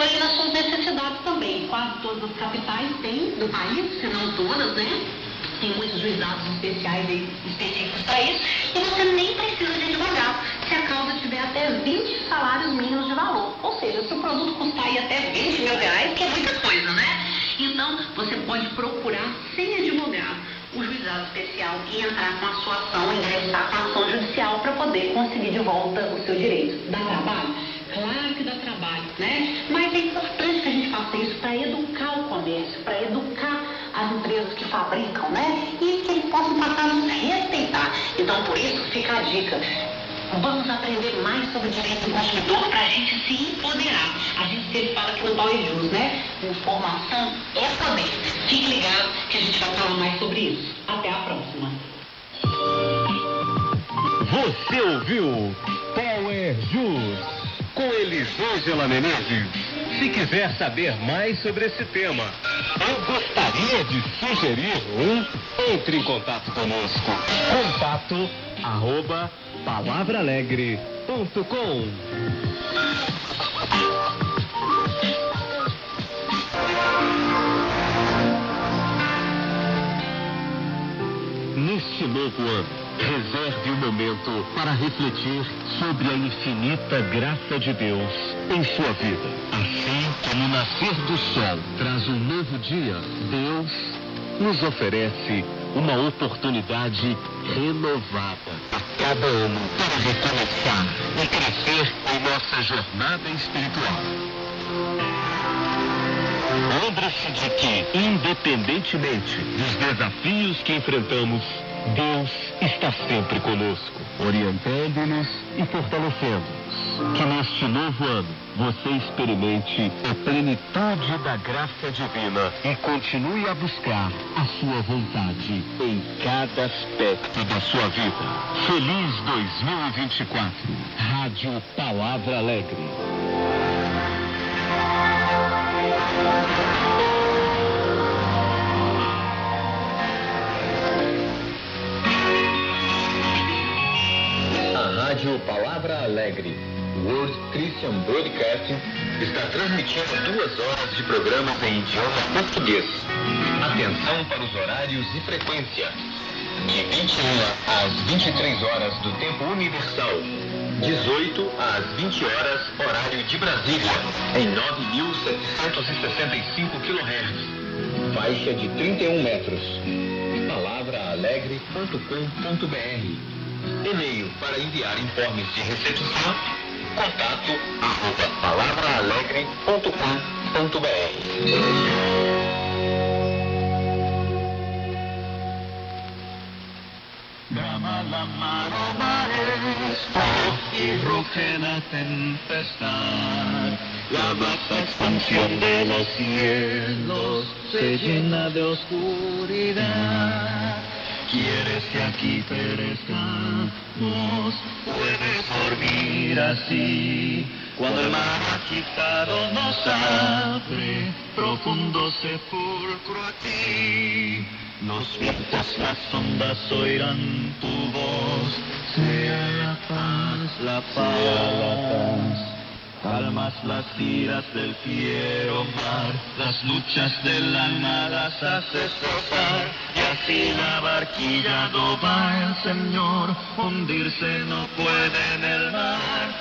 aí nas suas necessidades também. Quase todas as capitais têm do país, se não todas, né? Tem muitos juizados especiais aí, específicos para isso, e você nem precisa de advogado se a causa tiver até 20 salários mínimos de valor. Ou seja, se o produto custar aí até 20 mil reais, que é muita coisa, né? Então, você pode procurar sem advogado o juizado especial e entrar com a sua ação, ingressar com a ação judicial para poder conseguir de volta o seu direito. Dá trabalho? Claro que dá trabalho, né? Mas é importante que a gente faça isso para educar o comércio, para educar as empresas que fabricam, né? E que eles possam passar a nos respeitar. Então, por isso, fica a dica. Vamos aprender mais sobre o direito do consumidor para a gente se empoderar. A gente sempre fala aqui no Power News, né? Informação é poder. Fique ligado que a gente vai falar mais sobre isso. Até a próxima. Você ouviu Power News com Elisângela Menezes. Se quiser saber mais sobre esse tema ou gostaria de sugerir entre em contato conosco. contato@palavraalegre.com. Neste novo ano, reserve um momento para refletir sobre a infinita graça de Deus em sua vida. Assim como o nascer do sol traz um novo dia, Deus nos oferece uma oportunidade renovada a cada ano para recomeçar e crescer em nossa jornada espiritual. Lembre-se de que, independentemente dos desafios que enfrentamos, Deus está sempre conosco, orientando-nos e fortalecendo-nos. Que neste novo ano você experimente a plenitude da graça divina e continue a buscar a sua vontade em cada aspecto da sua vida. Feliz 2024. Rádio Palavra Alegre. A Rádio Palavra Alegre, World Christian Broadcasting, está transmitindo 2 horas de programas em idioma português. Atenção para os horários e frequência. De 21 às 23 horas do tempo universal. 18 às 20 horas, horário de Brasília, em 9.765 kHz. Faixa de 31 metros. Palavra-alegre.com.br. E-mail para enviar informes de recepção. contato@palavra-alegre.com.br. Llama la mano maestro y ruge la tempestad. La vasta expansión de los cielos se llena de oscuridad. ¿Quieres que aquí perezcamos? Puedes dormir así. Cuando el mar agitado nos abre, profundo sepulcro aquí. Los vientos, las ondas oirán tu voz. Sea la paz, la paz. Calmas las iras del fiero mar, las luchas de la nada haces flotar, y así la barquilla no va el Señor, hundirse no puede en el mar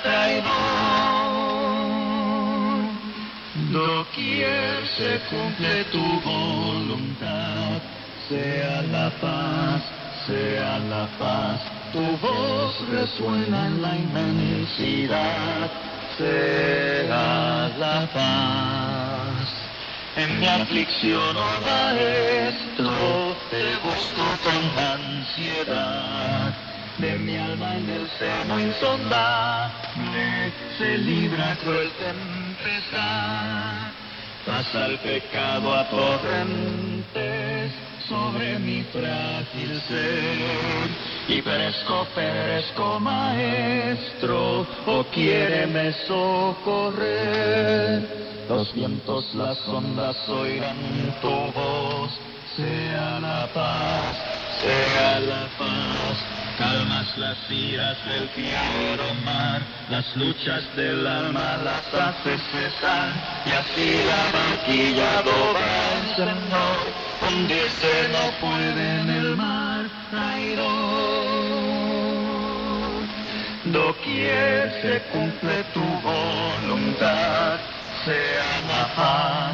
traidor. Doquier se cumple tu voluntad, sea la paz, sea la paz, tu voz resuena en la inmensidad. Sea la paz. En mi aflicción, oh maestro, te busco con ansiedad. De mi alma en el seno insondable se libra cruel tempestad. Pasa el pecado a torrentes sobre mi frágil ser, y perezco, maestro, o quiéreme socorrer. Los vientos, las ondas oirán tu voz, sea la paz, calmas las iras del fiero mar, las luchas del alma las haces cesar, y así la barquilla va, Señor, hundirse no puede en el mar traidor. Doquier se cumple tu voluntad, sea la paz,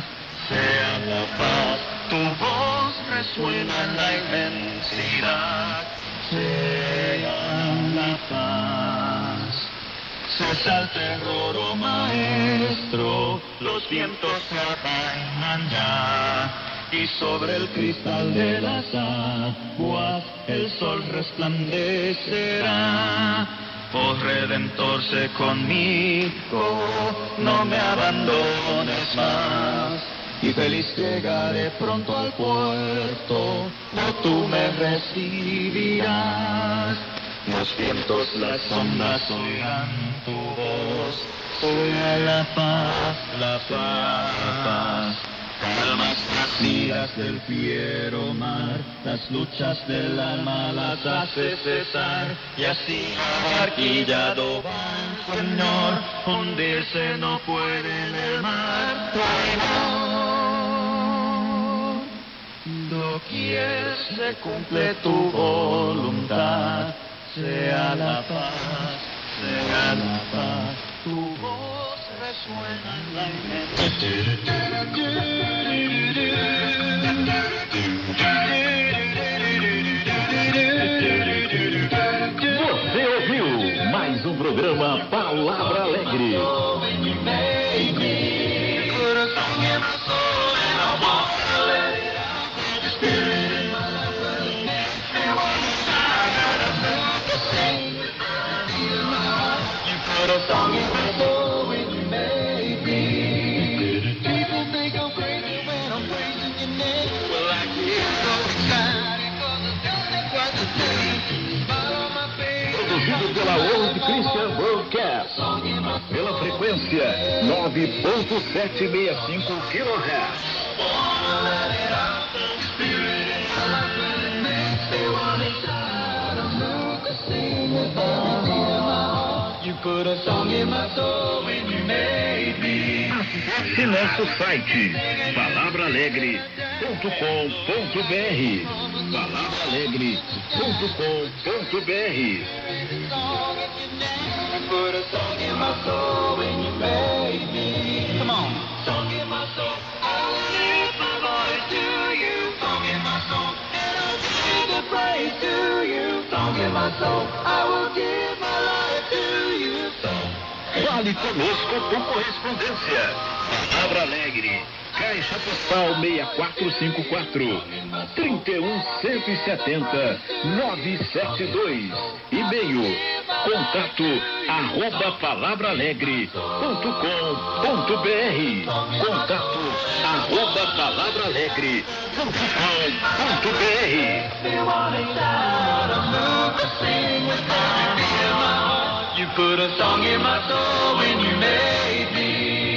tu voz resuena en la inmensidad, sea la paz. Cesa el terror, oh maestro, los vientos se amainan ya, y sobre el cristal de las aguas el sol resplandecerá. Oh Redentor, sé conmigo, no me abandones más, y feliz llegaré pronto al puerto, no tú me recibirás. Los vientos, las ondas oirán tu voz, sea la paz, la paz. Calmas las iras del fiero mar, las luchas del alma las hace cesar, y así la barquilla va, Señor, hundirse no puede en el mar traidor. Doquier se cumple tu voluntad, sea la paz, tu voz resuena en la Você ouviu mais um programa Palavra Alegre. Produzido pela World Christian Broadcast, pela frequência 9.765 kHz. Acesse nosso site palavralegre.com.br, palavralegre.com.br. Put a song in my soul when you made me. Come on. Song in my soul. I will lift my voice to you. Song in my soul. And I'll sing the praise to you. Song in my soul. I will give my life to you. Song. Fale conosco por correspondência. Palavra Alegre, Caixa Postal 6454, 31170 972. E-mail contato@palavraalegre.com.br, contato@palavraalegre.com.br. You put a song in my soul when you made me.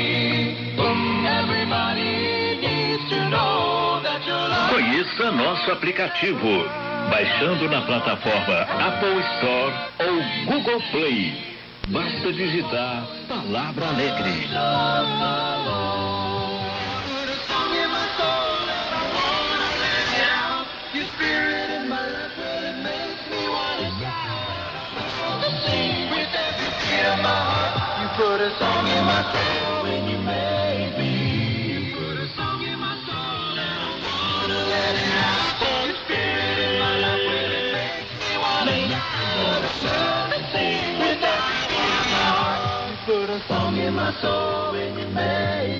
Everybody needs to know that your love. Conheça nosso aplicativo, baixando na plataforma Apple Store ou Google Play. Basta digitar Palavra Alegre. Put a song in my soul when you made me. You put a song in my soul and I wanna let it out. Holy Spirit in my life really makes me wanna shout and sing with everything in my heart. You put a song in my soul when you made me.